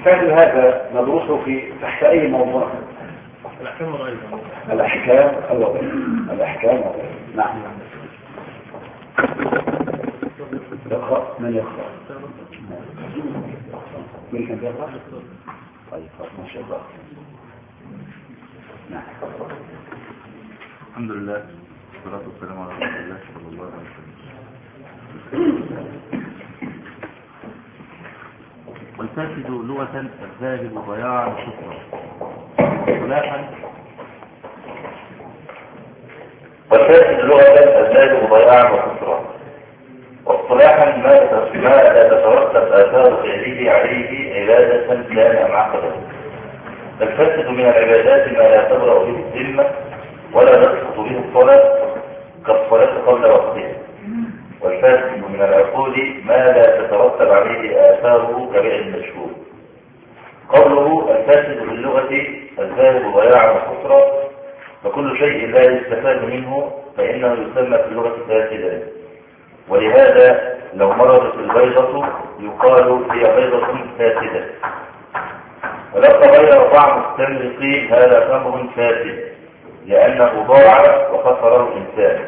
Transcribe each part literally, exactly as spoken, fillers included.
مثال هذا ندرسه في تحت أي موضوع؟ الأحكام الوضعية. الأحكام الوضعية. الأحكام الوضعية. نعم. يقرأ من يقرأ؟ من كان يقرأ؟ طيب ما شاء الله. نعم. الحمد لله والصلاة والسلام على رسول الله صلى الله عليه وسلم. والفاسد لغة الذاهب ضياعا شكرا صلاحا. والفاسد لغة الذاهب ضياعا وخسرا، واصطلاحا ما لا تترتب آثار فعله عليه عبادة كان أم عقدا. الفاسد من العبادات ما لا تبرأ به الذمة ولا تسقط به الصلاة كالصلاة قبل وقتها. والفاسد من العقود ما لا تترتب عليه آثاره كبيع المشهور. قوله الفاسد في اللغة الذاهب ضياعا وخسرا، فكل شيء لا يستفاد منه فإنه يسمى في اللغة فاسدا. ولهذا لو مرضت البيضة يقال هي بيضة فاسدة. ولو تغير طعم التمر قيل هذا تمر فاسد لأنه ضاع وخسره الإنسان.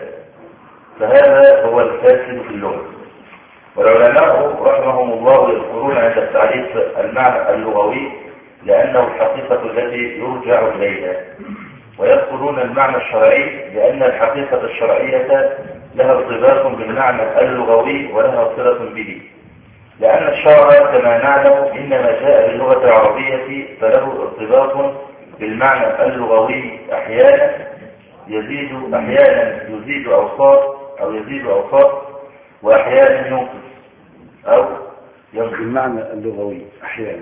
فهذا هو الفاسد في اللغة. والعلماء رحمهم الله يذكرون عند التعريف المعنى اللغوي لأنه الحقيقة التي يرجع إليها، ويذكرون المعنى الشرعي لأن الحقيقة الشرعية لها ارتباط بالمعنى اللغوي ولها صلة به، لأن الشرع كما نعلم إنما جاء باللغة العربية فله ارتباط بالمعنى اللغوي أحيانا يزيد أحيانا يزيد أوصاف أو يزيد أوصاف وأحيانا ينقص أو ينقص. المعنى اللغوي أحيانا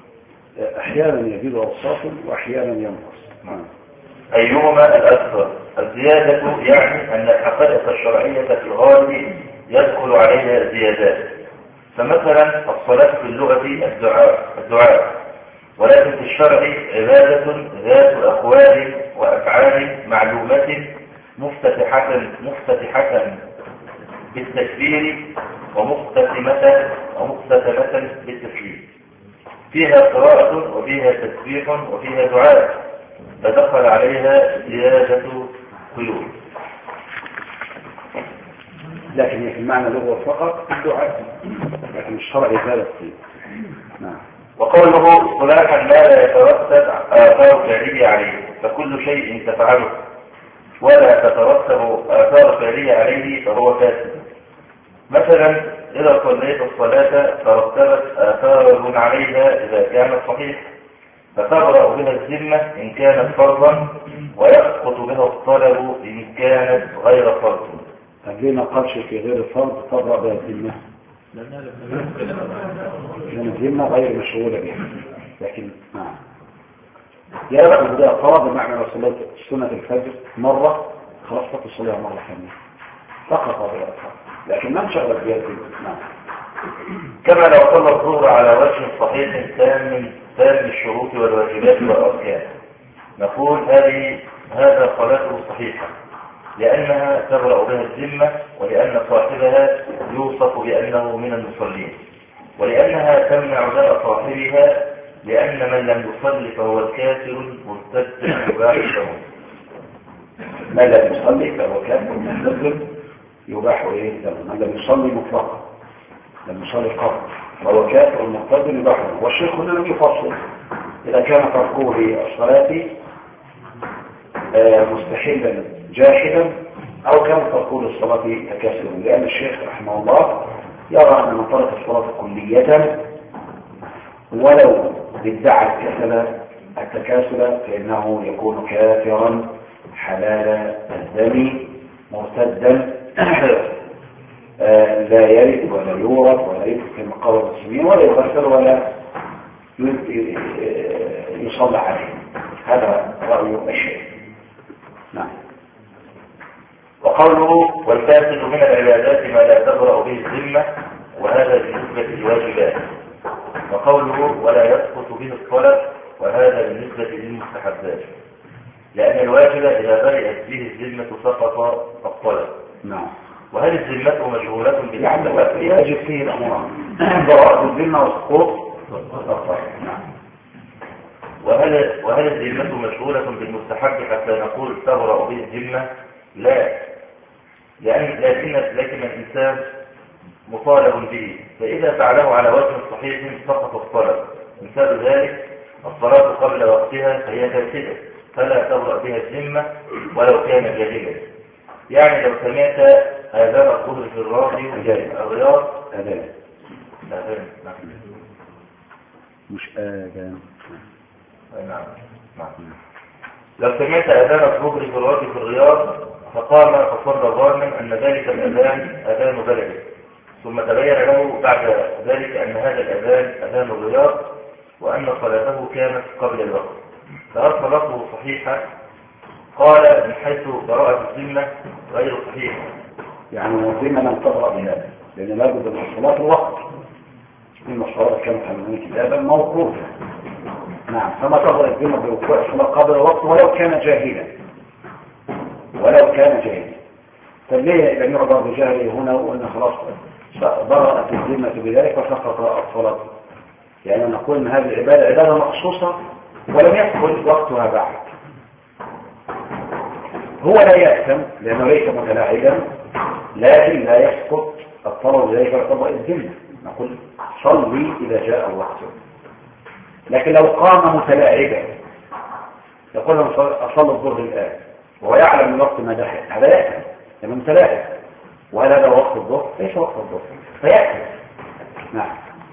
أحيانا يزيد أوصاف وأحيانا ينقص. أيهما الأكثر؟ الزيادة يعني أن الحقائق الشرعية في الغالب يدخل عليها زيادات. فمثلا الصلاة في اللغة الدعاء, الدعاء ولكن في الشرع عبادة ذات أقوال وأفعال معلومة مفتتحة مفتتحة بالتكبير ومختتمة ومختتمة بالتسليم، فيها قراءة وفيها تسبيح وفيها دعاء، فدخل عليها زيادة قيود. لكن في المعنى اللغوي فقط الدعاء، لكن الشرع زاد فيه. نعم. وقوله اصطلاحا ما لا يترتب آثار فعلية عليه، فكل شيء تفعله ولا تترتب آثار فعلية عليه فهو فاسد. مثلا إذا صليت الصلاة ترتبت آثار عليها إذا كانت صحيحة فتبرأ بها الذمة إن كانت فرضا ويسقط بها الطلب إن كانت غير فرض. طب ليه ما قالش في غير الفرض تبرأ بها الذمة؟ لأن الذمة غير مشغولة بها. لكن نعم يأخذ بها فرض بمعنى لو صليت سنة الفجر مرة خلاص تصليها مرة ثانية فقط بها الفرض، لكن ما انشغل بها الذمة. نعم. كما لو صلى الظهر على وجه صحيح تام تام الشروط والواجبات والأركان، نقول هذه هذا صلاته صحيحة لأنها تبرأ بها الذمة، ولأن صاحبها يوصف بأنه من المصلين، ولأنها تمنع دم صاحبها لأن من لم يصلي فهو الكافر مرتد يباح له. من لم يصلي فهو كافر مرتد يباح إيه دمه. من لم يصلي مطلقا لم يصلي قبل فهو كافر مرتد يباح له. والشيخ هنا لم يفصل إذا كان تركه الصلاة مستحيلا جاحدا أو كان تركه الصلاة تكاسلا، لأن الشيخ رحمه الله يرى أن من ترك الصلاة كلية ولو ادعى الكسل التكاسل فإنه يكون كافرا حلال الدم مرتدا لا يرث ولا يورث ولا يدخل في مقابل المسلمين ولا يغسل ولا يصلى عليه. هذا رأي الشيخ. نعم. وقوله والفاسد من العبادات ما لا تبرأ به الذمة، وهذا بالنسبة للواجبات. وقوله ولا يسقط به الطلب، وهذا بالنسبة للمستحبات، لأن الواجب إذا برئت به الذمة سقط الطلب. نعم. وهل الذمة مشغولة بالعبادات؟ يجب فيه الأمران براءة الذمة وسقوط الطلب. نعم. وهل وهل الذمة مشغولة بالمستحب حتى نقول تبرأ به الذمة؟ لا، لأن لكن لكن الإنسان مطالب به، فإذا فعله على وجه صحيح سقط الطلب. مثال ذلك الصلاة قبل وقتها فهي فاسدة فلا تبرأ بها الذمة ولو كان جاهلا. يعني لو سمعت آذان الظهر في الراديو الرياض أذان آذان نعم مش آذان نعم نعم لو سمعت آذان الظهر في الراديو في الرياض فقام فصلى ظانا أن ذلك الأذان أذان بلده، ثم تبين له بعد ذلك أن هذا الأذان أذان الرياض وأن صلاته كانت قبل الوقت، فهل صلاته صحيحة؟ قال من حيث براءة الذمة غير صحيحة. يعني الذمة لم تبرأ بهذا، لأن لابد من الصلاة الوقت، إن الصلاة كانت من كتابا موقوفا. نعم، فما تبرأ الذمة بوقوع الصلاة قبل الوقت ولو كان جاهلا ولو كان جاهلا. طب ليه لم يعبر بجاهله هنا وأن خلاص برأت الذمة بذلك وسقط الصلاة؟ يعني نقول ان هذه العبادة عبادة مخصوصة ولم يدخل وقتها بعد. هو لا يأثم لأنه ليس متلاعبا، لكن لا يسقط الطلب ذلك يعتبر الذمة. نقول صلي إذا جاء الوقت. لكن لو قام متلاعبا يقول أصلي الظهر الآن وهو يعلم من وقت ما دخل، هذا يأثم لأنه متلاعب، وهذا لو وقت الظهر ليس وقت الظهر فيأثم. نعم،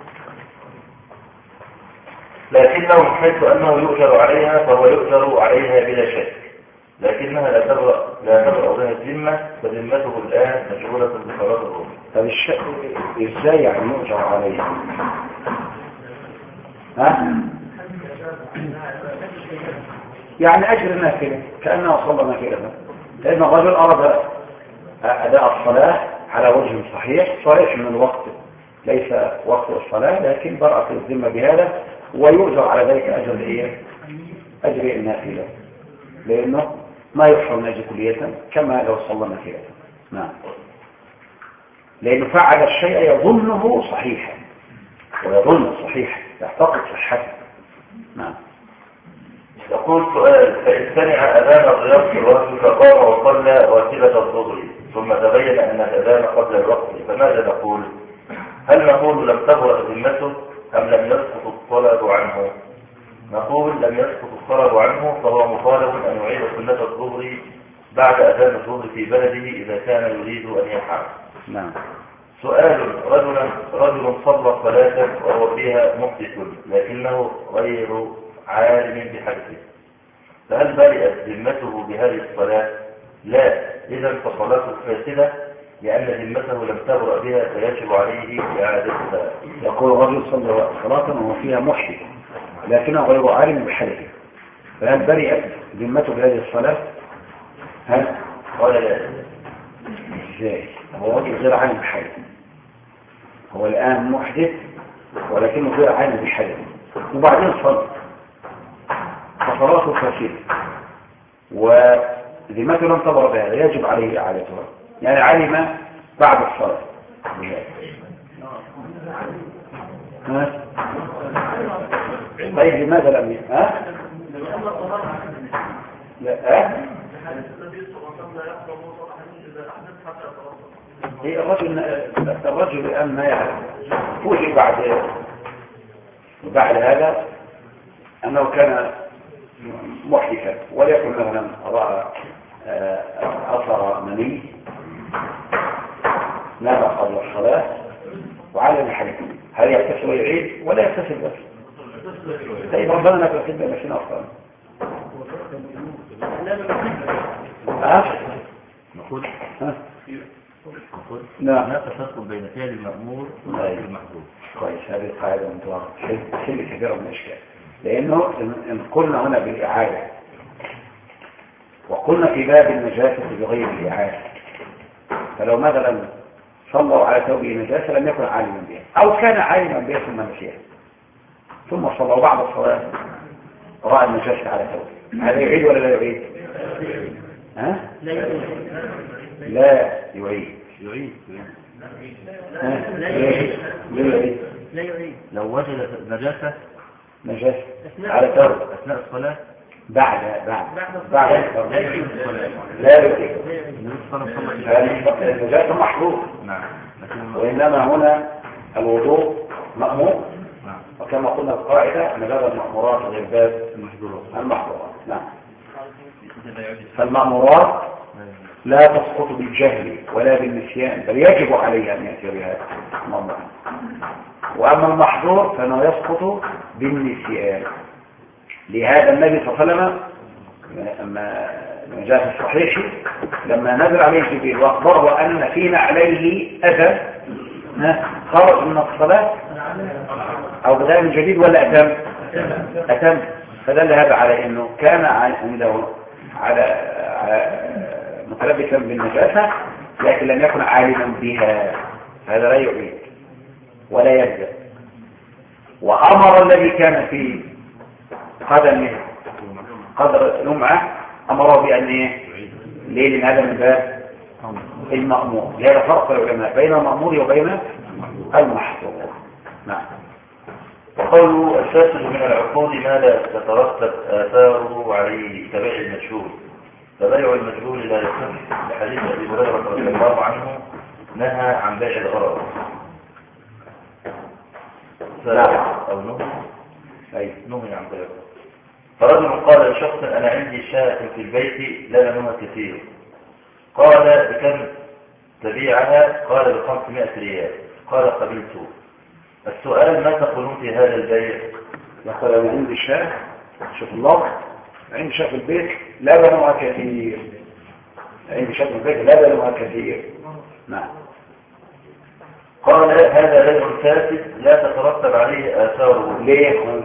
لكنه من حيث أنه يؤجر عليها فهو يؤجر عليها بلا شك، لكنها لا تبرأ لا تبرأ بها الذمة، فذمته الآن مشغولة بصلاة الظهر. طب الشك ازاي يعني يؤجر عليها؟ ها؟ يعني أجر النافلة كأنه صلى نافلة، لأن الرجل أراد أداء الصلاة على وجه صحيح صحيح من الوقت، ليس وقت الصلاة، لكن برأت الذمة بهذا ويؤجر على ذلك أجر الإيه؟ أجر النافلة، لأنه ما يحصل من أجر كلية كما لو صلى نافلة. نعم، لأنه فعل الشيء يظنه صحيحا ويظن صحيحا يعتقد صحته. نعم. يقول سؤال: فإن سمع أذان الرياض في الوقت فقام وصلى واجبة الظهر ثم تبين أن الأذان قبل الوقت، فماذا نقول؟ هل نقول لم تبرأ ذمته أم لم يسقط الطلب عنه؟ نقول لم يسقط الطلب عنه، فهو مطالب أن يعيد سنة الظهر بعد أذان الظهر في بلده إذا كان يريد أن يفعل. نعم. سؤال: رجل رجل صلى صلاة وهو فيها محدث لكنه غير عالم بحدثه، فهل برئت ذمته بهذه الصلاة؟ لا، إذا فصلاته فاسدة لأن ذمته لم تبرأ بها فيجب عليه إعادتها. يقول رجل صلى صلاة وهو فيها محدث لكنه غير عالم بحدثه، فهل برئت ذمته بهذه الصلاة؟ هل؟ قال لا. ازاي؟ هو رجل غير عالم بحدثه، هو الآن محدث ولكنه غير عالم بحدثه، وبعدين صلى فصلاته فاسدة وذمته لم تبرأ بهذا يجب عليه إعادتها، يعني علم بعد الصلاة. ها؟ طيب لماذا لم ي... ها؟ لا ها؟ هي الرجل الرجل الآن ما يعلم، فوجئ بعد بعد هذا أنه كان محدثا وليكن مثلا رأى أثر مني نام قبل الصلاة وعلى الحديث، هل يغتسل ويعيد ولا يغتسل بس؟ طيب ربنا لا تغتسل بس أصلا. ها؟ نقول ها؟ نقول نعم. لا تفرق بين فعل المأمور وفعل المحظور. كويس، هذه القاعدة منطلقة حل كثيرا من الأشكال، لأنه إن قلنا هنا بالإعادة وقلنا في باب النجاسة بغير الإعادة، فلو مثلا صلوا على ثوبه نجاسة لم يكن عالما بها أو كان عالما بها ثم نسيها ثم صلوا بعد الصلاة رأى النجاسة على ثوبه، هذا يعيد ولا لا يعيد؟ ها؟ لا يعيد. لا يعيد. يعيد. ها؟ لا يعيد. لا يعيد. لو وجد نجاسة نجاسة على ثوب أثناء الصلاة بعد بعد بعد الفرض. لا يجوز الصلاة. لا يمكن. النبي صلى الله عليه وسلم النجاسة محظور. نعم. لكن وإنما هنا الوضوء مأمور. نعم. وكما قلنا القاعدة أن باب المأمورات غير باب المحظورات. المحظورات. نعم. فالمأمورات لا تسقط بالجهل ولا بالنسيان، بل يجب عليه أن يأتي بها المأمور. وأما المحظور فإنه يسقط بالنسيان. لهذا النبي صلى الله عليه وسلم لما جاء في الصحيح لما نزل عليه جبريل واخبره ان فينا عليه اذى خرج من الصلاه او بدأ من جديد ولا اتم اتم فدل هذا على انه كان عنده على, على متلبسا بالنجاسه لكن لم يكن عالما بها، هذا لا يعيد ولا يبدأ. وامر الذي كان في قدمه قدر لمعة أمره بأن إيه؟ ليه؟ لأن هذا من باب المأمور. لهذا فرق العلماء بين المأمور وبين المحظور. نعم. وقوله الفاسد من العقود ما لا تترتب آثاره عليه كبيع المجهول، فبيع المجهول لا يصح، لحديث أبي هريرة رضي الله عنه نهى عن بيع الغرض. أو نهي نهي عن بيع. فرجل قال لشخص أنا عندي شاة في البيت لا لونها كثير، قال بكم تبيعها؟ قال بخمسمائة ريال. قال قبلته. السؤال ما تقولون في هذا البيع؟ يقول أنا عندي شاة، شوف الله، عندي شاة في البيت لا لونها كثير، عندي شاة في البيت لا لونها كثير. نعم. قال هذا بيع فاسد لا تترتب عليه آثاره. ليه؟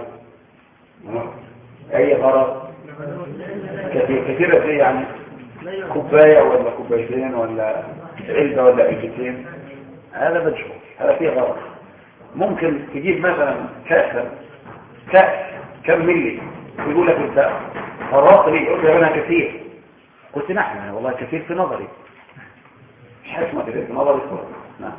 اي غرض كثير كثيرة زي يعني كوباية ولا كوبايتين ولا علبة ولا علبتين، هذا مجهول، هذا فيه غرض. ممكن تجيب مثلا كأسا كأس كم ملي يقول لك انت فرط لي يقول لي انا كثير، قلت نعم والله كثير في نظري، مش حاسمة كثير في نظري. نعم.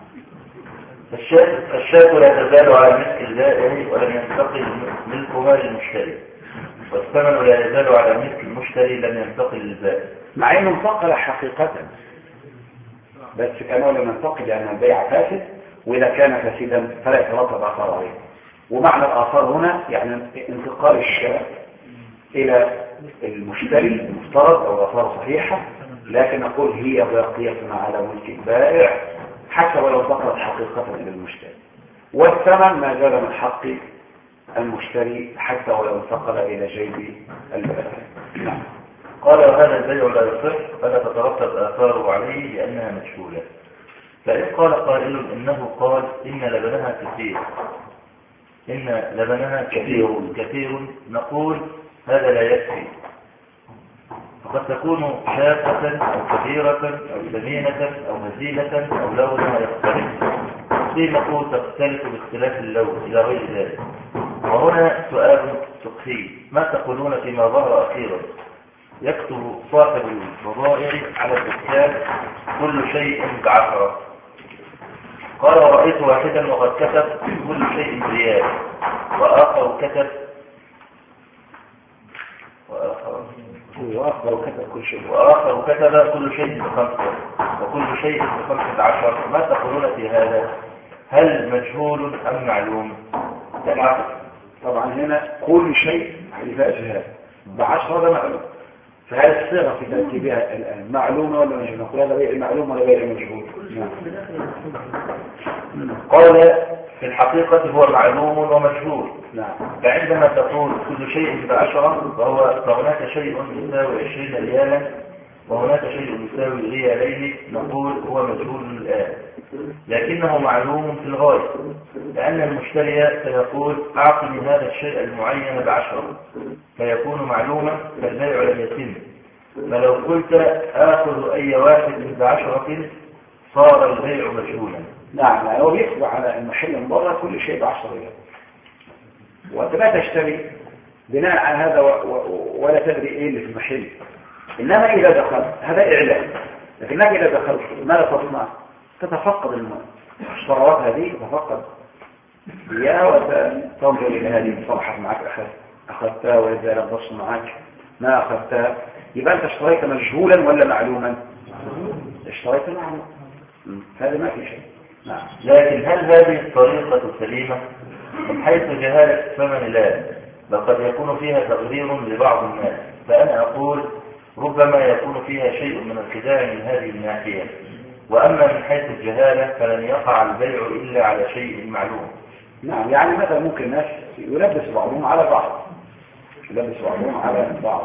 الشاة لا تزال على ملك البائع ولم ينتقل ملكها للمشتري، والثمن لا يزال على ملك المشتري لم ينتقل للبائع، مع انه انتقل حقيقة بس كانه لم ينتقل لان البيع فاسد، واذا كان فاسدا فلا يترتب اثار عليه. ومعنى الاثار هنا يعني انتقال الشاة الى المشتري المفترض او اثار صحيحة، لكن نقول هي باقية على ملك البائع حتى ولو انتقلت حقيقة الى المشتري، والثمن ما زال من حق المشتري حتى ولو انتقل الى جيب البائع. نعم. قال وهذا البيع لا يصح فلا تترتب آثاره عليه لأنها مجهولة. فإن قال قائل إنه قال إن لبنها كثير إن لبنها كثير كثير نقول هذا لا يكفي، فقد تكون شاقة أو كبيرة أو ثمينة أو هزيلة أو لونها يختلف، قيل نقول تختلف باختلاف اللون إلى غير ذلك. وهنا سؤال فقهي، ما تقولون فيما ظهر أخيرا؟ يكتب صاحب البضائع على الدكان كل شيء بعشرة، قال ورأيت واحدا وقد كتب كل شيء بريال، وآخر كتب وآخر وآخر كتب كل شيء وآخر كتب كل شيء بخمسة وكل شيء بخمسة عشر. ما تقولون في هذا؟ هل مجهول أم معلوم؟ طبعا طبعا هنا كل شيء حلفاء جهاد بعشرة ده معلوم، فهذه الصيغة في ترتيبها الآن معلومة ولا مجهول؟ نقول هذا بيع معلوم ولا بيع مجهول؟ قال في الحقيقة هو معلوم ومجهول. نعم. فعندما تقول كل شيء بعشرة فهو فهناك شيء يساوي عشرين ريالا وهناك شيء يساوي ريالين، نقول هو مجهول الآن، لكنه معلوم في الغاية، لأن المشتري سيقول أعطني هذا الشيء المعين بعشرة فيكون معلوما فالبيع لم يتم. فلو قلت آخذ أي واحد بعشرة صار البيع مجهولا. نعم. هو بيكتب على المحل من بره كل شيء بعشرة ريال، وأنت لا تشتري بناء على هذا و... و... ولا تدري إيه اللي في المحل. إنما إذا دخلت هذا إعلان، لكنك إذا دخلت ماذا تصنع؟ تتفقد الاشتراوات هذه، تتفقد إياه وتنظر إلى هذه الصفحة معك أخذ أخذتها، وإذا لم تصل معك ما أخذتها، يبقى أنت اشتريت مجهولا ولا معلوما؟ اشتريت معلوما، هذا ما في شيء. نعم. لكن هل هذه الطريقة سليمة؟ من حيث جهالة الثمن لا، لقد يكون فيها تغرير لبعض الناس، فأنا أقول ربما يكون فيها شيء من الخداع من هذه الناحية. وأما من حيث الجهالة فلن يقع البيع إلا على شيء معلوم. نعم، يعني مثلا ممكن الناس يلبس بعضهم على بعض يلبس بعضهم على بعض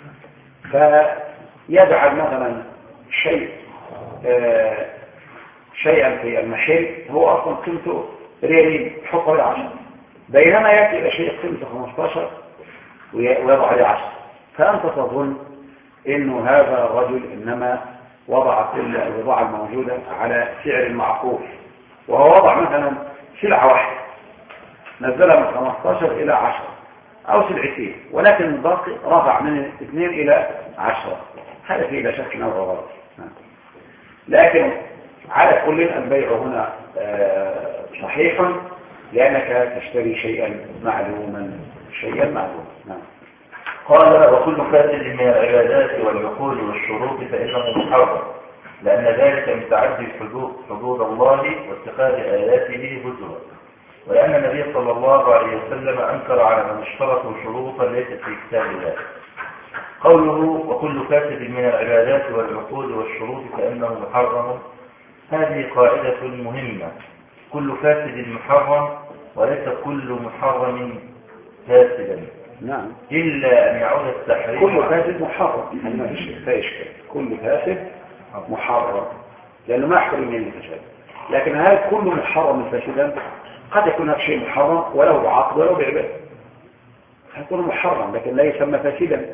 فيجعل مثلا شيء آه شيئا في المحل هو أصلا قيمته ريالين يحط عليه عشرة، بينما يأتي إلى شيء قيمته خمستاشر ويضع عليه عشرة، فأنت تظن إنه هذا الرجل إنما وضع كل البضاعة الموجودة على سعر معقول، وهو وضع مثلا سلعة واحدة نزلها من خمستاشر إلى عشرة أو سلعتين، ولكن الباقي رفع من اثنين إلى عشرة، هذا فيه لا شك أنه غلط. لكن على كل البيع هنا صحيح، لأنك تشتري شيئا معلوما شيئا معلوما. نعم. قال وكل فاسد من العبادات والعقول والشروط فإنه محرم، لأن ذلك من تعدي حدود الله واتخاذ آياته هزوا، ولأن النبي صلى الله عليه وسلم أنكر على من اشترطوا شروطا ليست في كتاب الله. قوله وكل فاسد من العبادات والعقول والشروط فإنه محرم، هذه قاعدة مهمة، كل فاسد محرم وليس كل محرم فاسدا. نعم. إلا أن يعود التحريم. كل فاسد محرم، يعني ما فيش إشكال، كل فاسد محرم لأنه ما يحصل من الفساد. لكن هل كل محرم فاسدا؟ قد يكون هذا شيء محرم ولو بعقد ولو بعبادة، هيكون محرم لكن لا يسمى فاسدا.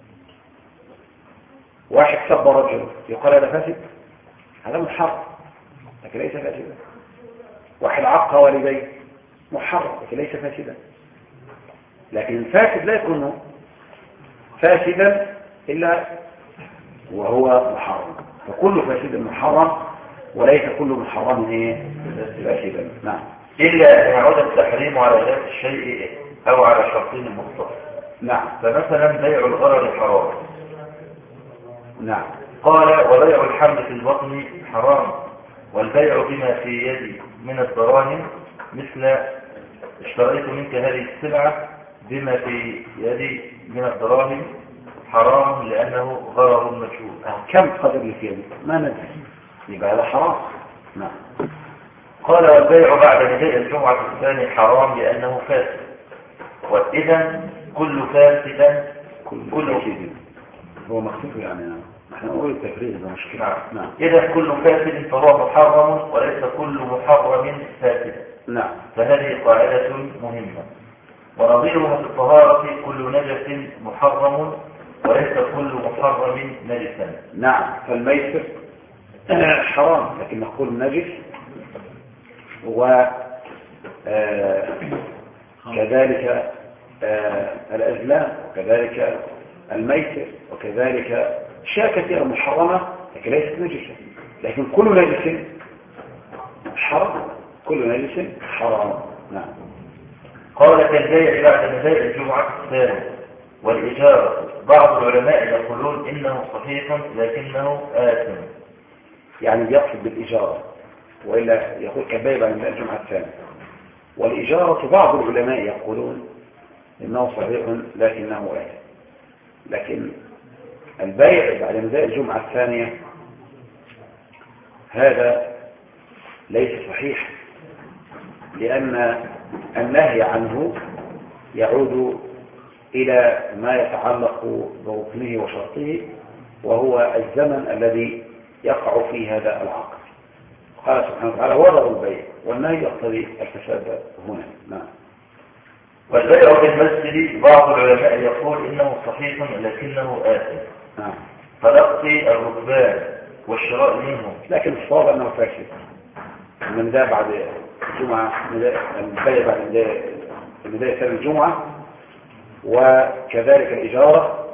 واحد سب رجل يقال هذا فاسد؟ هذا محرم لكن ليس فاسدا. واحد عق والديه محرم لكن ليس فاسدا. لكن الفاسد لا يكون فاسدا إلا وهو محرم، فكل فاسد محرم وليس كل محرم ايه فاسدا. نعم. إلا أن يعود التحريم على ذات الشيء أو على شرطه المختص. نعم. فمثلا بيع الغرر حرام. نعم. قال وبيع الحمل في البطن حرام، والبيع بما في يدي من الدراهم مثل اشتريت منك هذه السلعة بما في يدي من الدراهم حرام لأنه غرر مجهول. كم قدر اللي في يدي؟ ما ندري، يبقى هذا حرام. نعم. قال والبيع بعد نداء الجمعة الثاني حرام لأنه فاسد، وإذا كل فاسد كل فاسد هو مخصوص يعني. نحن نقول التفريق ده مشكلة. نعم. إذا كل فاسد فهو محرم وليس كل محرم فاسد. نعم. فهذه قاعدة مهمة. ونظيرها في الطهارة كل نجس محرم وليس كل محرم نجسا. نعم. فالميسر حرام لكن نقول نجس، وكذلك الأزلام وكذلك الميسر وكذلك أشياء كثيرة محرمة لكن ليست نجسة. لكن كل نجس حرام، كل نجس حرام. نعم. قال كالبيع بعد نداء الجمعة الثاني والإجارة، بعض العلماء يقولون إنه صحيح لكنه آثم، يعني يقصد بالإجارة، وإلا يقول كالبيع بعد نداء الجمعة الثاني. والإجارة بعض العلماء يقولون إنه صحيح لكنه آثم، لكن البيع بعد نداء الجمعة الثانية هذا ليس صحيح، لأن النهي عنه يعود إلى ما يتعلق بركنه وشرطه، وهو الزمن الذي يقع فيه هذا العقد. قال سبحانه وتعالى وضع البيع، والنهي يقتضي الفساد هنا. نعم. والبيع في المسجد بعض العلماء يقول إنه صحيح لكنه آثم. نعم. فلقي الركبان والشراء منهم، لكن الصواب أنه فاسد. من ذا بعد الجمعة البيع بعد نداء ثاني الجمعة، وكذلك الإجارة،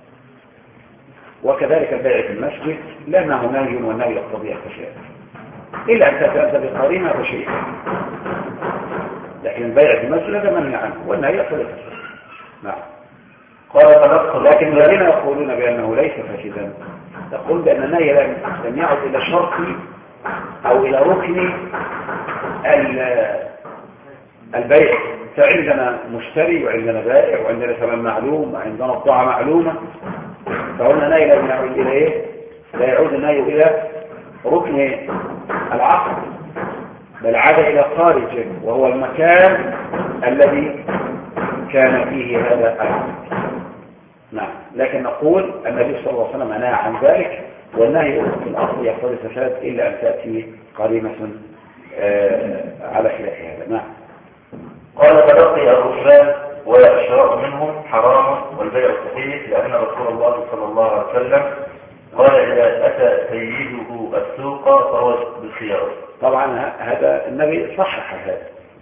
وكذلك البيع في المسجد، لأنه نهي والنهي يقتضي الفساد، إلا أن تأتي بقرينة وشيء. لكن البيع في المسجد هذا منهي عنه والنهي يقتضي الفساد. نعم. قال تلقى لكن الذين يقولون بأنه ليس فاسدا يقول بأن النهي لم يعد إلى شرط أو إلى ركن البيع. فعندنا مشتري وعندنا بائع وعندنا ثمن معلوم وعندنا بضاعة معلومة، فهنا النهي لم يعود إلى إيه؟ لا يعود النهي إلى ركن العقد، بل عاد إلى خارج وهو المكان الذي كان فيه هذا العقد. نعم. لكن نقول النبي صلى الله عليه وسلم نهى عن ذلك، والنهي في الأصل يقتضي الفساد إلا أن تأتي قرينة آه على خلاف هذا. نعم. قال تلقي الركبان والشراء منهم حرام والبيع صحيح، لأن رسول الله صلى الله عليه وسلم قال إذا أتى سيده السوق فهو بالخيار. طبعا هذا النبي صحح هذا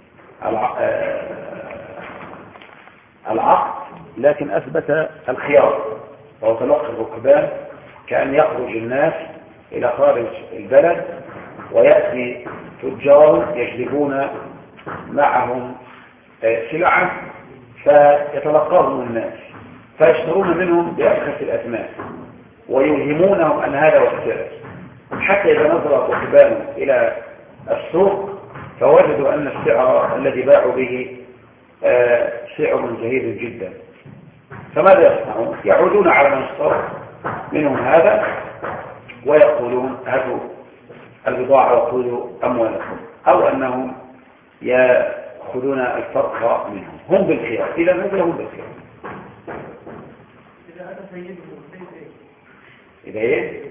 العقد، لكن أثبت الخيار، وهو تلقي الركبان كأن يخرج الناس إلى خارج البلد ويأتي تجار يجلبون معهم سلعة فيتلقاهم الناس فيشترون منهم بأرخص الأثمان ويوهمونهم أن هذا هو السعر، حتى إذا نظر الركبان إلى السوق فوجدوا أن السعر الذي باعوا به سعر زهيد جدا، فماذا يصنعون؟ يعودون على من اشترى منهم هذا ويقولون هاتوا البضاعة وخذوا أموالكم، أو أنهم يأخذون الفرق منهم. هم بالخيار، إذا نزل هم بالخيار. إذا أتى سيده إذا إيه؟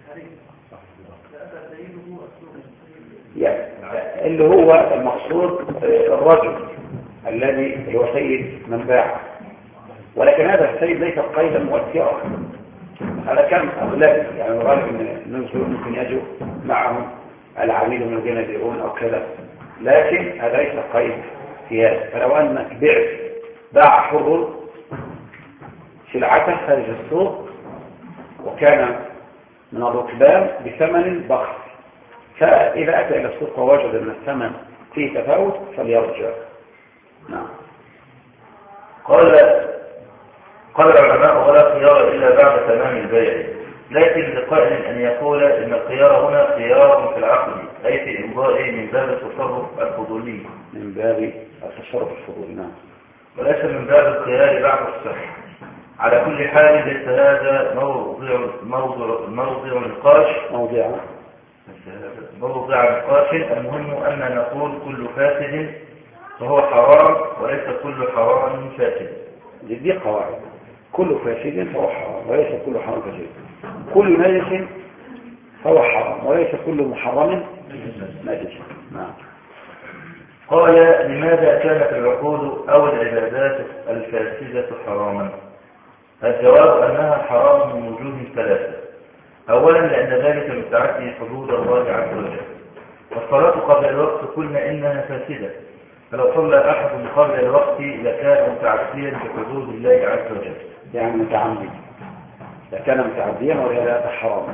يعني اللي هو المقصود الرجل الذي هو سيد من باع، ولكن هذا السيد ليس قيدا مؤثرا، هذا كان أغلب، يعني الغالب أن الناس ممكن يجوا معهم العميل من الذين يبيعون أو كذا، لكن هذا ليس قيد في هذا. فلو أنك بعت باع حر سلعته خارج السوق وكان من الركبان بثمن بخس، فإذا أتى إلى السوق ووجد أن الثمن فيه تفاوت فليرجع. نعم. قال قال العلماء ولا خيار إلا بعد تمام البيع، لكن لقائل أن يقول إن الخيار هنا خيار في العقل، أي في إمضاء من باب التصرف الفضولي من باب التصرف الفضولي. نعم. وليس من باب الخيار بعد الصحة. على كل حال ليس هذا موضع موضع موضع نقاش موضع موضع نقاش. المهم أن نقول كل فاسد فهو حرام وليس كل حرام فاسد. دي قواعد، كل فاسد فهو حرام وليس كل حرام فاسد، كل نجس فهو حرام وليس كل محرم نجس. نعم. قال لماذا كانت العقود أو العبادات الفاسدة حراما؟ الجواب أنها حرام من وجوه ثلاثة. أولا لأن ذلك من تعدي حدود الله عز وجل، والصلاة قبل الوقت قلنا إنها فاسدة، فلو صلى أحد قبل الوقت لكان متعديا بحدود الله عز وجل، يعني متعمد، لكان متعديا ولا حرام.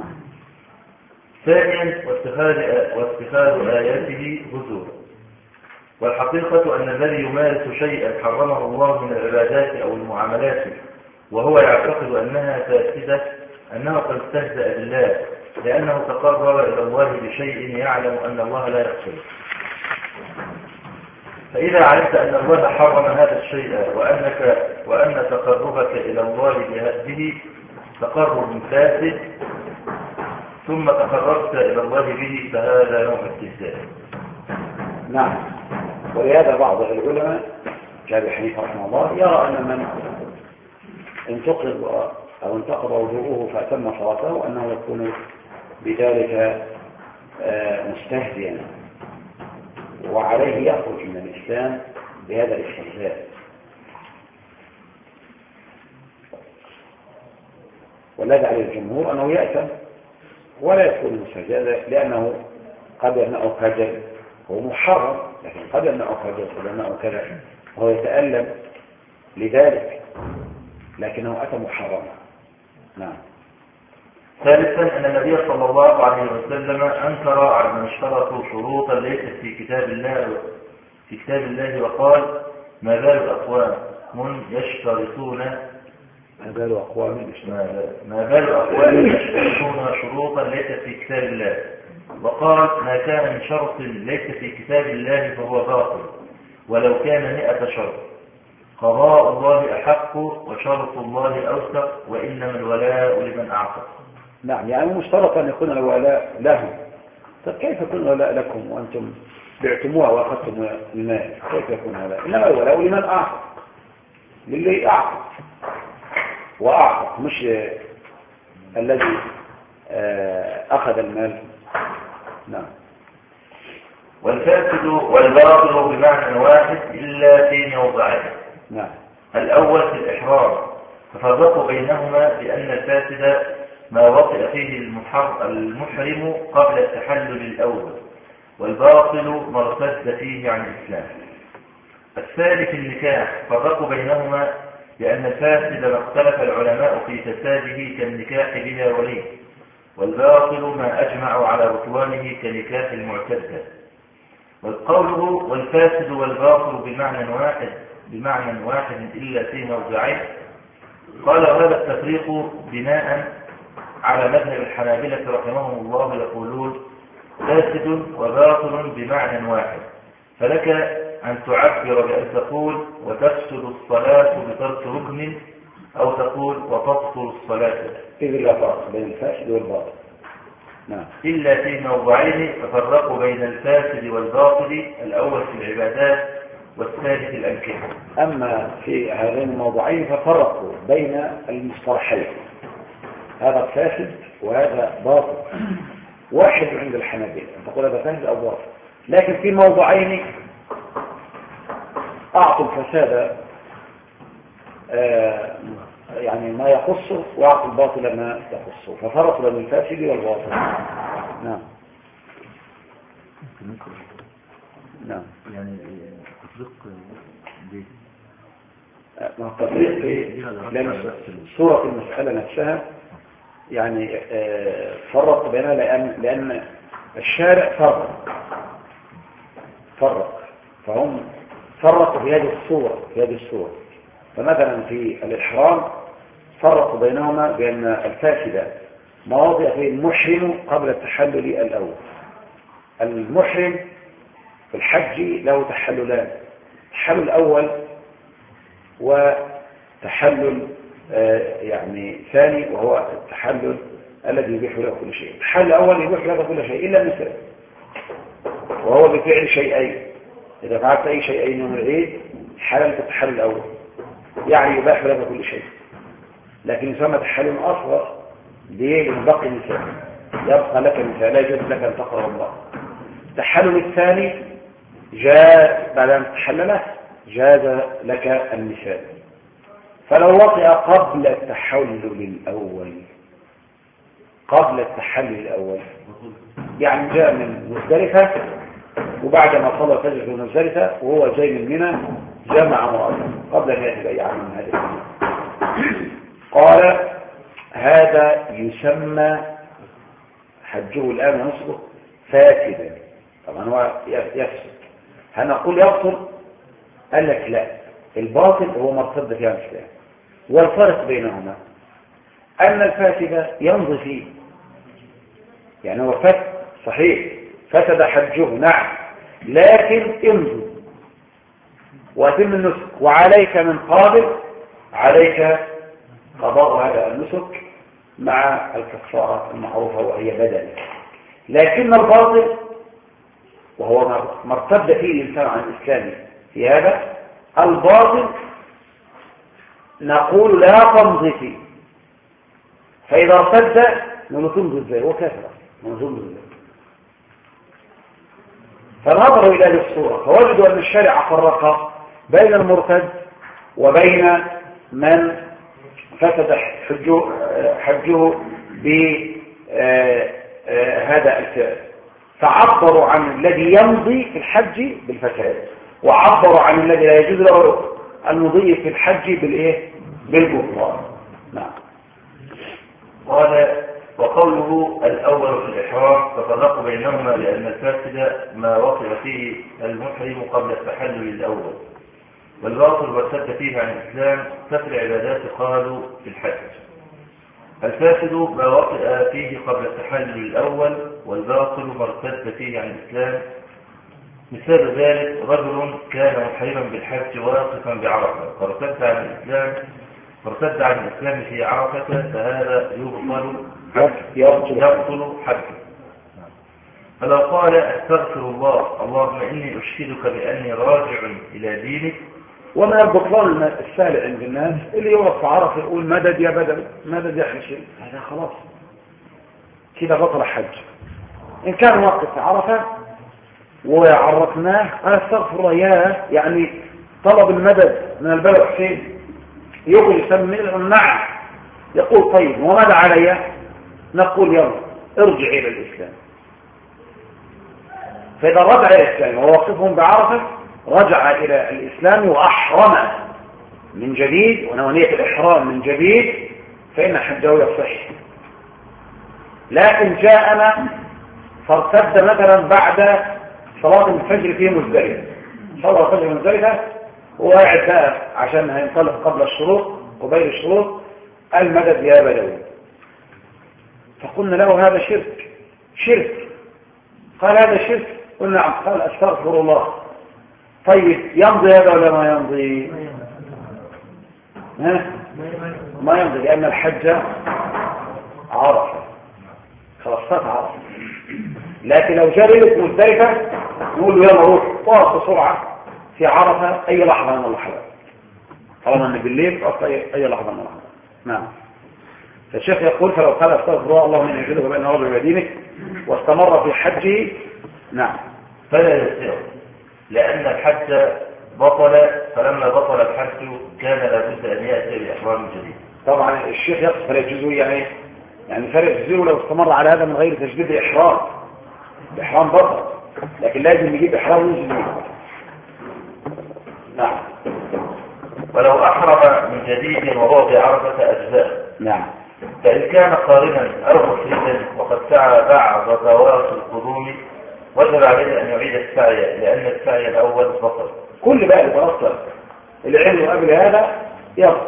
ثانيا واتخاذ واتخاذ آياته هزوا، والحقيقة أن الذي يمارس شيئا حرمه الله من العبادات أو المعاملات وهو يعتقد أنها فاسدة أنه قد استهزأ بالله، لأنه تقرب إلى الله بشيء يعلم أن الله لا يقصده. فإذا علمت أن الله حرم هذا الشيء وأنك وأن تقربك إلى الله به تقرب فاسد ثم تقربت إلى الله به فهذا نوع استهزاء. نعم. ولهذا بعض العلماء كأبي حنيفة رحمه الله يرى أن من انتقض أو انتقض وضوءه فأتم صلاته أنه يكون بذلك مستهزئا، وعليه يخرج من الإسلام بهذا الاستهزاء. والذي عليه الجمهور أنه يأتم ولا يكون مستهزئا، لأنه قد يمنعه خجل هو محرم، لكن قد يمنعه خجل قد يمنعه كذا وهو يتألم لذلك، لكنه أتى محرما. نعم. ثالثا أن النبي صلى الله عليه وسلم أنكر على من اشترطوا شروطا ليست في كتاب الله في كتاب الله وقال ما بال أقوام يشترطون ما بال أقوام ما بال أقوام يشترطون شروطا ليس في كتاب الله، وقال ما كان من شرط ليس في كتاب الله فهو باطل ولو كان مئة شرط، قضاء الله أحق وشرط الله أوثق وإنما الولاء لمن أعتق. نعم، يعني مشترط أن يكون الولاء له. طب كيف يكون الولاء لكم وأنتم بعتموها وأخذتم المال؟ كيف يكون الولاء؟ إنما الولاء لمن أعتق، للي أعتق وأعتق، مش الذي أخذ المال. نعم. والفاسد والباطل بمعنى واحد إلا في موضعين. نعم. الأول في الإحرام، ففرقوا بينهما بأن الفاسد ما وطئ فيه المحرم قبل التحلل الأول، والباطل ما ارتد فيه عن الإسلام. الثالث في النكاح، فرقوا بينهما بأن الفاسد ما اختلف العلماء في فساده كالنكاح بلا ولي، والباطل ما أجمعوا على بطلانه كنكاح المعتدة. والقوله والفاسد والباطل بمعنى واحد بمعنى واحد إلا في موضعين، قال هذا التفريق بناء على مذهب الحنابلة رحمهم الله، يقولون فاسد وباطل بمعنى واحد، فلك أن تعبر بأن تقول وتفسد الصلاة بترك ركن، أو تقول وتبطل الصلاة. إذ لا فرق بين الفاسد والباطل. نعم. إلا في موضعين ففرقوا بين الفاسد والباطل، الأول في العبادات والثالث في الأنكحة. أما في هذين الموضوعين ففرقوا بين المصطلحين، هذا فاسد وهذا باطل، واحد عند الحنابلة تقول هذا فاسد أو باطل، لكن في موضوعين أعطوا الفساد آه يعني ما يخصه، وأعطوا الباطل ما يخصه، ففرقوا بين الفاسد والباطل. نعم. نعم. يعني تفريق دي ما التفريق في لأن صورة المسألة نفسها يعني آه فرق بينها، لأن, لأن الشارع فرق فرق فهم فرقوا في هذه الصورة في هذه الصورة فمثلا في الإحرام فرقوا بينهما بأن الفاسدة مواضع في المحرم قبل التحلل الأول. المحرم في الحج له تحللان، التحلل الأول وتحلل آه يعني ثاني، وهو التحلل الذي يبيح له كل شيء. التحلل الأول يبيح له كل شيء إلا النساء، وهو بفعل شيئين. إذا فعلت أي شيئين يوم العيد حللت التحلل الأول، يعني يباح لك كل شيء، لكن يسمى تحلل أصغر ليه؟ لبقي النساء، يبقى لك النساء، لا يجوز لك أن تقرأ الله. التحلل الثاني جاء بعد أن تحلله جاز لك النساء، فلو وطئ قبل التحلل الأول قبل التحلل الأول يعني جاء من مزدلفة وبعد ما صلى الفجر في مزدلفة وهو جاي من منى جمع مرأته قبل أن يأتي بأي عام من هذه الأمور، قال هذا يسمى حجه الآن ونصبه فاسدا. طبعا هو يفسد، هنقول يبطل؟ قال لك لا، الباطل هو ما ارتد فيها الإسلام. والفرق بينهما أن الفاسد يمضي فيه، يعني هو فسد صحيح، فسد حجه نعم، لكن امضي وأتم النسك، وعليك من قابل عليك قضاء هذا النسك مع الكفارة المعروفة وهي بدل. لكن الباطل وهو ما ارتد فيه الإنسان عن الإسلام في هذا الباطل نقول لا تمضي فيه، فإذا ارتد نقول تمضي ازاي وكافر نقول ازاي. فنظروا إلى هذه الصورة فوجدوا أن الشارع فرق بين المرتد وبين من فسد حجه, حجه بهذا الفعل، فعبروا عن الذي يمضي في الحج بالفساد، وعبروا عن الذي لا يجوز له المضي في الحج بالايه؟ بالبطلان. نعم. قال وقوله الأول في الإحرام تفرق بينهما لأن الفاسد ما وقع فيه المحرم قبل التحلل الأول، والباطل وارتد فيه عن الإسلام كثر عبادات قالوا في الحج. الفاسد ما وقع فيه قبل التحلل الأول، والباطل ما ارتد فيه عن الإسلام. مثال ذلك رجل كان محرما بالحج واقفا بعرفة فارتد عن الإسلام فارتد عن الإسلام في عرفة، فهذا يبطل يبطل حجه. فلو قال استغفر الله اللهم إني أشهدك بأني راجع إلى دينك. وما البطلان السهل عند الناس اللي يوقف في عرفة يقول مدد يا بدل مدد يا حشي، هذا خلاص كده بطل حج. إن كان واقف في عرفة وعرفناه قال استغفر الله يا يعني طلب المدد من البلد حسين، يقول يسمي نعم، يقول طيب وماذا علي؟ نقول يلا ارجع إلى الإسلام. فإذا رجع إلى الإسلام ووقفهم بعرفة رجع إلى الإسلام وأحرم من جديد ونوانية الإحرام من جديد فإن حجه يصح. لكن جاءنا فارتد مثلا بعد صلاة الفجر في مزدلفة، صلاة الفجر في مزدلفة هو قاعد بقى عشان هينطلق قبل الشروق قبيل الشروق المدد يا بدوي، فقلنا له هذا شرك شرك. قال هذا شرك، قلنا نعم. قال استغفر الله. طيب يمضي هذا ولا ما يمضي؟ ها؟ ما يمضي لأن الحج عرفة خلاصات عرفة. لكن لو جربت مزدلفة نقول له يلا روح طاق بسرعة في عرفة أي لحظة من اللحظات، طالما أن بالليل طاق أي لحظة من اللحظات. نعم. فالشيخ يقول فلو قال استغفر الله اللهم إني أشهدك بأن رب بدينك واستمر في حجه نعم فلا يسير، لأن الحج بطل، فلما بطل الحج كان لابد أن يأتي بإحرام جديد. طبعا الشيخ يقصد فلا يجوزه يعني يعني فلا يجوزه لو استمر على هذا من غير تجديد إحرام، الإحرام بطل لكن لازم يجيب إحرام من جديد. نعم. ولو أحرم من جديد وهو في عرفة أجزاء. نعم. فإن كان قارنا أو محرما وقد سعى بعض طواف القدوم وجب عليه أن يعيد السعي لأن السعي الأول بطل. كل بقى يتأثر العلم قبل هذا يبطل.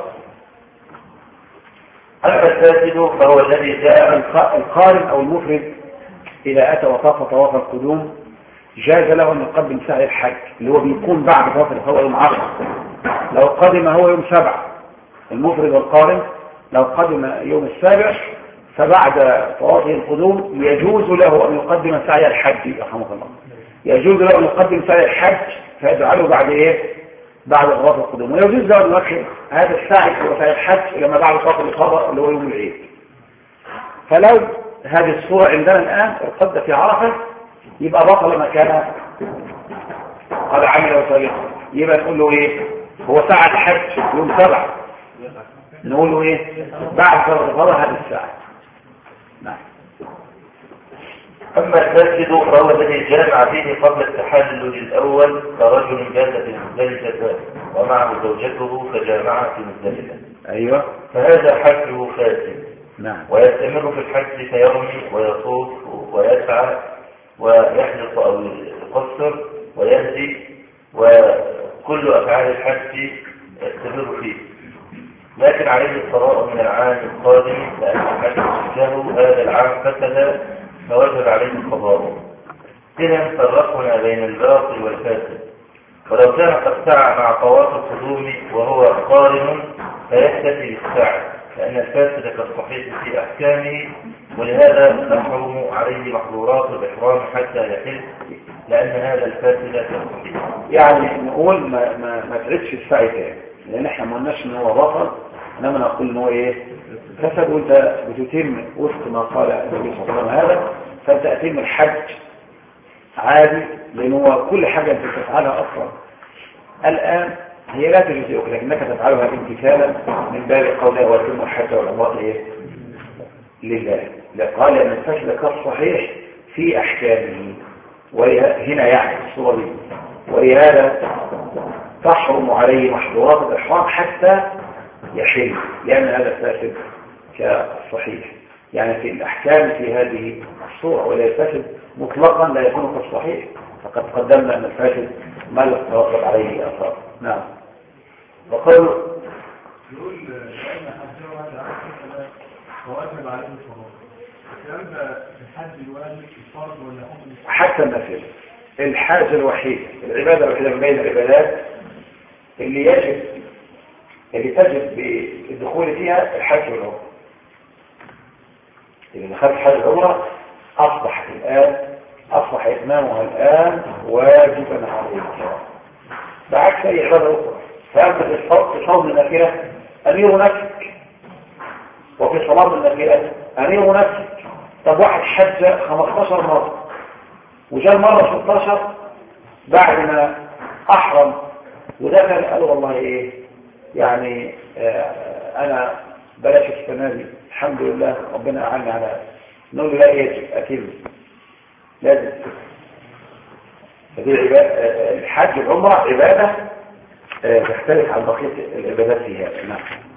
أما الفاسد فهو الذي جاء القارن أو المفرد إذا أتى وطاف طواف القدوم جاز له أن يقدم سعي الحج اللي هو بيكون بعد طواف القدوم يوم عشرة. لو قدم هو يوم سبعة المفرد والقارن، لو قدم يوم السابع فبعد طواف القدوم يجوز له أن يقدم سعي الحج رحمه الله، يجوز له أن يقدم سعي الحج فيجعله بعد إيه؟ بعد طواف القدوم، ويجوز له أن يؤخر هذا السعي وسعي الحج لما بعد طواف الإفاضة اللي هو يوم العيد. فلو هذه الصورة عندنا الآن ارتد في عرفة يبقى بطل ما كان قد عمل وسابقا، يبقى نقول له إيه؟ هو سعى الحج يوم سبعة نقول له إيه؟ بعد طواف الإفاضة هذا السعي. نعم. أما الفاسد فهو الذي جامع فيه قبل التحلل الأول كرجل بات في مزدلفة ومعه زوجته فجامع في مزدلفة. أيوة. فهذا حجه فاسد. نعم. ويستمر في الحج فيرمي ويطوف ويسعى ويحلق أو يقصر ويهدي وكل أفعال الحج يستمر فيه، لكن عليه القضاء من العام القادم لأن الحج له هذا العام فسد فوجب عليه القضاء. إذا فرقنا بين الباطل والفاسد. ولو كان قد سعى مع طواف القدوم وهو قارن فيكتفي بالسعي لأن الفاسد كالصحيح في أحكامه، ولهذا تحرم عليه محظورات الإحرام حتى يحل لأن هذا الفاسد كالصحيح. يعني نقول ما ما ما تعيدش السعي تاني لأن احنا ما قلناش ان هو بطل، انما نقول ان هو ايه؟ فسد. وانت بتتم وفق ما قال النبي صلى الله عليه وسلم هذا، فانت اتم الحج عادي لان هو كل حاجه انت تفعلها اصلا الان هي لا تجزئك لكنك تفعلها امتثالا من باب قوله واتم الحج والعمره ايه؟ لله. قال ان الفسد كالصحيح في احكامه، وهنا يعني الصوره دي، ولهذا تحرم عليه محظورات الإحرام حتى يحل لأن هذا فاسد كالصحيح. يعني في الأحكام في هذه الصورة، ولا الفاسد مطلقا لا يكون كالصحيح، فقد قدمنا أن الفاسد ما لا تتوقف عليه أثار. نعم. وقالوا يقول لأن حجه واحد عشر وأجب عليه الصلاة، الكلام ده الحج الواجب الفرض ولا حكم؟ حتى النافلة الحاجة الوحيدة، العبادة الوحيدة من بين العبادات اللي يجب اللي تجب بالدخول فيها الحج والعمرة. إذا دخلت حج العمرة أصبحت الآن أصبح إتمامها الآن واجبا عليك بعكس أي عبادة أخرى. فأنت في صوم النافلة أمير نفسك، وفي صلاة النافلة أمير نفسك. طب واحد حج خمستاشر مرة وجاء مرة ستاشر بعد ما أحرم ودخل قال والله إيه يعني آه أنا بلاش السنة دي الحمد لله ربنا أعني على هذا. نقول له لا يجب أكيد لازم. فدي الحج والعمرة عبادة تختلف عن بقية العبادات فيها. نعم.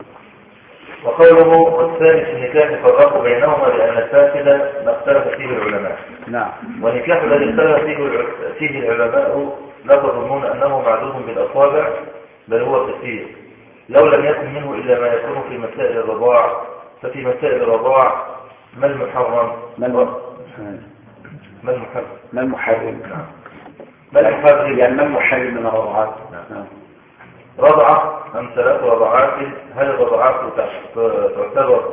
وقوله والثالث النكاح فرقوا بينهما لأن الفاسد ما اختلف فيه العلماء. نعم. والنكاح الذي اختلف فيه فيه العلماء لا تظنون أنه معدود بالأصابع، بل هو كثير، لو لم يكن منه إلا ما يكون في مسائل الرضاع. ففي مسائل الرضاع ما المحرم؟ ما المحرم؟ ما المحرم؟ ما المحرم؟ ما المحرم؟ يعني ما المحرم من الرضاعات؟ نعم. رضعة أم ثلاث رضعات؟ هل الرضعات تعتبر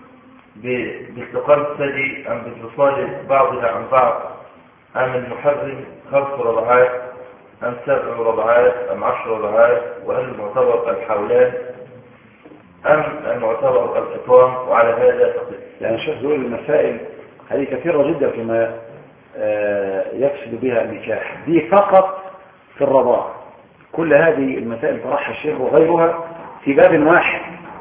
باستقامة الثدي أم بانفصال بعضها عن بعض؟ أم المحرم خمس رضعات أم سبع رضعات أم عشر رضعات؟ وهل المعتبر الحولان أم المعتبر الفطام؟ وعلى هذا يعني الشيخ يقول المسائل هذه كثيرة جدا فيما يقصد بها النكاح دي فقط في الرضاع. كل هذه المسائل طرحها الشيخ وغيرها في باب واحد،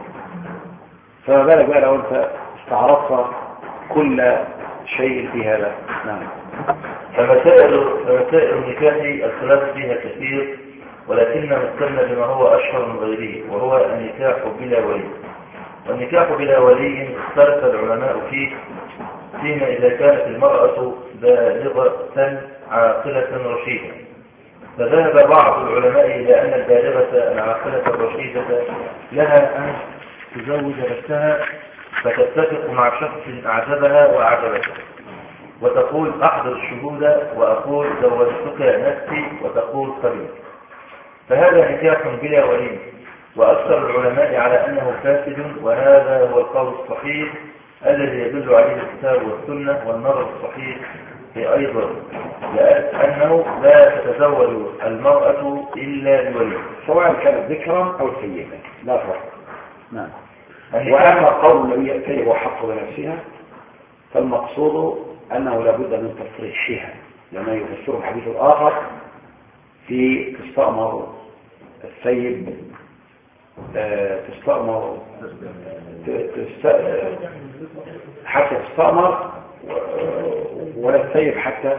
فما بالك بقى لو انت استعرضت كل شيء في هذا. نعم. فمسائل فمسائل النكاح الخلاف فيها كثير، ولكننا نستنى بما هو أشهر من غيره، وهو النكاح بلا ولي. والنكاح بلا ولي اختلف العلماء فيه فيما إذا كانت المرأة بالغة عاقلة رشيدة. فذهب بعض العلماء إلى أن البالغة العاقلة الرشيدة لها أن تزوج نفسها فتتفق مع شخص أعجبها وأعجبته وتقول أحضر الشهود وأقول زوجتك نفسي وتقول قبل. فهذا نكاح بلا ولي، وأكثر العلماء على أنه فاسد، وهذا هو القول الصحيح الذي يدل عليه الكتاب والسنة والنظر الصحيح في أيضا، لأنه لا تتزوج المرأة إلا بولي سواء كانت ذكرا أو سيدة لا فرق. نعم. وأما قول الذي يأتيه وحق بنفسها فالمقصود أنه لابد من تصريحها، لما يفسره الحديث الآخر في تستأمر السيد تستأمر حتى تستأمر ولا السيد حتى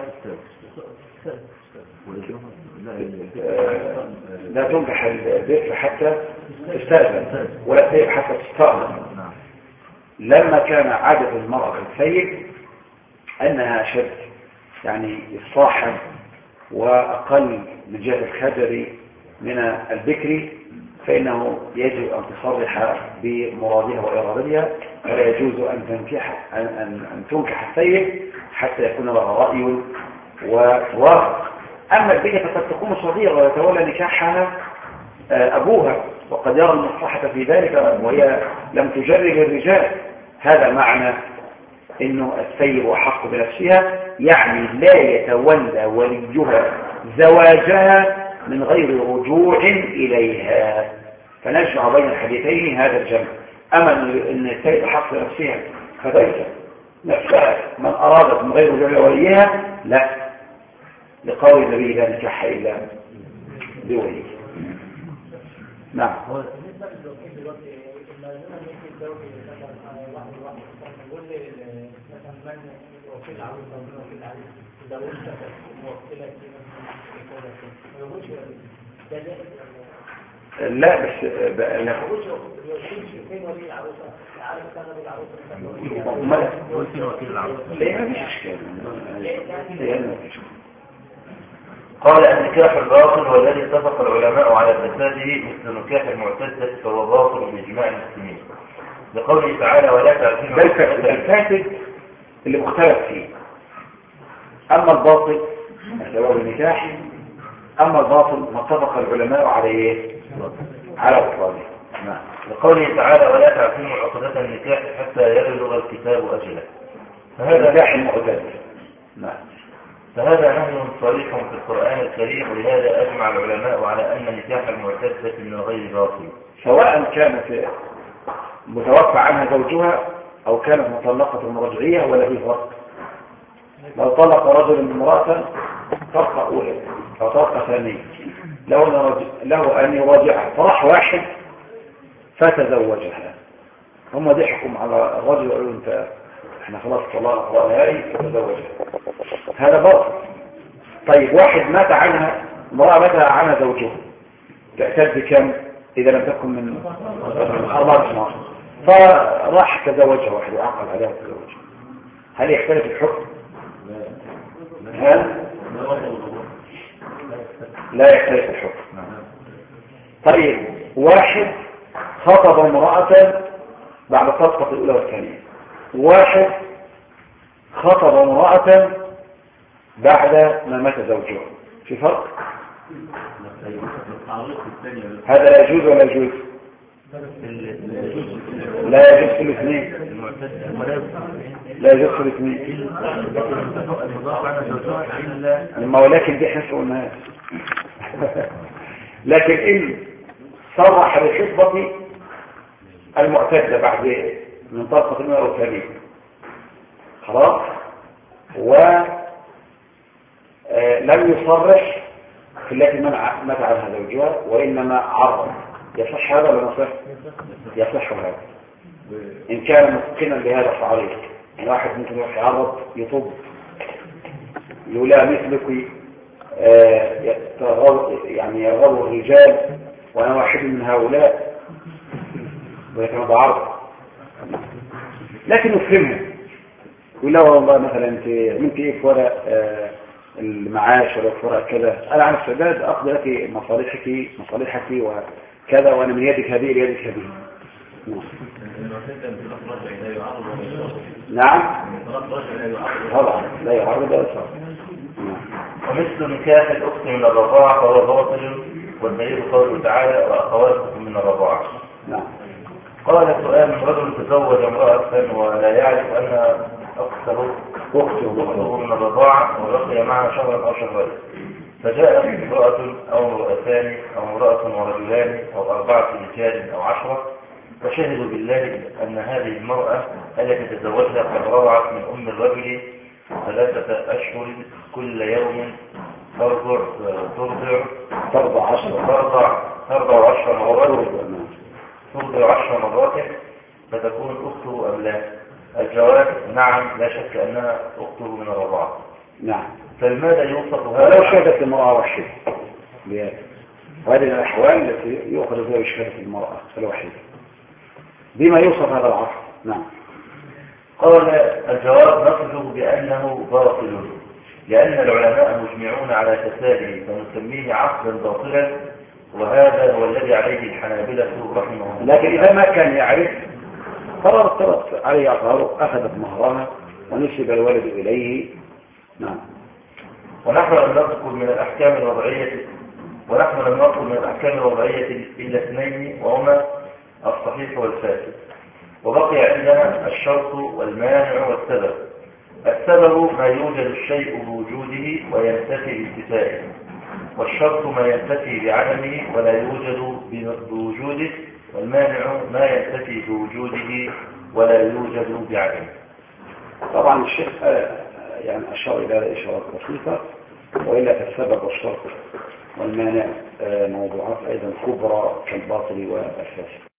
لا تنكح البكر حتى تستأذن ولا السيد حتى تستأمر. لما كان عادة المرأة السيد أنها شد يعني الصاحب وأقل من جهة الخجر من البكر، فإنه يجب أن تصرح بمرادها وإرادتها، فلا يجوز أن تنكح أن, أن, أن تنكح السيد حتى يكون لها رأي وتوافق. أما البكر فقد تكون صغيرة ويتولى نكاحها أبوها، وقد يرى المصلحة في ذلك وهي لم تجرب الرجال. هذا معنى إنه السيد أحق بنفسها، يعني لا يتولى وليها زواجها من غير رجوع إليها. فنجمع بين الحديثين هذا الجمع. أما أن السيد أحق بنفسها فليس نفسها من أرادت من غير رجوع وليها، لا، لقول النبي لا نكاح إلا بولي. نعم. لا بس بقى لا ما ليه ما فيش اشكال. قال النكاح الباطل والذي اتفق العلماء على فساده مثل نكاح المعتدة فهو باطل بإجماع المسلمين لقوله تعالى ولا تعزموا ده الفاسد اللي مختلف فيه. اما الباطل سبب النكاح، اما الباطل ما اتفق العلماء على ايه؟ على بطلانه. نعم. لقوله تعالى ولا تعزموا عقدة النكاح حتى يبلغ الكتاب أجله. فهذا نكاح المعتد. نعم. فهذا نهي صريح في القرآن الكريم، ولهذا أجمع العلماء على أن نكاح المعتدة من غير باطل، سواء كانت متوفى عنها زوجها أو كانت مطلقة رجعية ولا في فرق. لو طلق رجل امرأة طلقة أولى أو طلقة ثانية له له أن يراجعها فراح واحد فتزوجها، هم ضحكوا على الرجل وقالوا أنت احنا خلاص طلاق نهائي فتزوجها، هذا باطل. طيب واحد مات عنها امرأة مات عنها زوجها تعتد بكم إذا لم تكن من أربعة سنوات، فراح تزوجها واحد وعقد عليها وتزوجها، هل يختلف الحكم؟ ها؟ لا يختلف الحكم. طيب واحد خطب امرأة بعد الطلقة الأولى والثانية، واحد خطب امرأة بعد ما مات زوجها، في فرق؟ هذا لا يجوز ولا يجوز؟ لا يجوز في الاثنين، لا يجوز في الاثنين. لما ولكن دي حس قلناها لكن إن صرح بخطبة المعتدة بعد من طلقة المرأة والثانية خلاص ولم يصرح في التي مات عنها زوجها وإنما عرض، يصح هذا ولا يصح؟ يصح هذا إن كان متقنا لهذا التعريض. يعني واحد ممكن يروح يعرض يطب يقول لا مثلك يعني يرغب الرجال وأنا واحد من هؤلاء ولكن بعرض، لكن نفهمه يقول لا والله مثلا انت منك ايه في ورق المعاش ولا في ورق كذا، انا عن السداد اقضي لك مصالحك مصالحك وكذا وانا من يدك هذه ليدك هذه. نعم طبعا لا يعرض ولا يصرف. ومثل نكاح الأخت من الرضاعة فهو باطل، والدليل قوله تعالى وأخواتكم من الرضاعة. نعم. قال سؤال من رجل تزوج امرأة ولا يعرف أن أخته أخته من الرضاعة وبقي معها شهرا أو شهرين، فجاءت امرأة أو امرأتان أو امرأة ورجلان أو أربعة رجال أو عشرة فشهدوا بالله أن هذه المرأة التي تزوجها قد رضعت من أم الرجل ثلاثة أشهر كل يوم ترضع ترضع ترضع عشر ترضع ترضع عشر مرات ترضع عشر مرات فتكون أخته أم لا؟ الجواب نعم لا شك أنها أخته من الرضاعة. نعم. فلماذا يوصف هذا؟ ولو شهدت المرأة واحدة وهذه الأحوال التي يؤخذ فيها بشهادة المرأة الوحيدة بما يوصف هذا العصر. نعم. قال الجواب نصفه بأنه باطل لأن العلماء مجمعون على فساده فنسميه عقدا باطلا، وهذا هو الذي عليه الحنابلة رحمه الله. لكن إذا ما كان يعرف قرر افترض عليه عقاره أخذت مهرها ونسب الولد إليه. نعم. ونحن لم نذكر من الأحكام الوضعية ونحن لم نذكر من الأحكام الوضعية إلا اثنين وهما الصحيح والفاسد، وبقي عندنا الشرط والمانع والسبب. السبب ما يوجد الشيء بوجوده وينتفي بانتفائه، والشرط ما ينتفي بعدمه ولا يوجد بوجوده، والمانع ما ينتفي بوجوده ولا يوجد بعدمه. طبعا الشيخ يعني أشار إلى إشارات بسيطة، وإلا السبب والشرط والمانع موضوعات أيضا كبرى كالباطل والفاسد.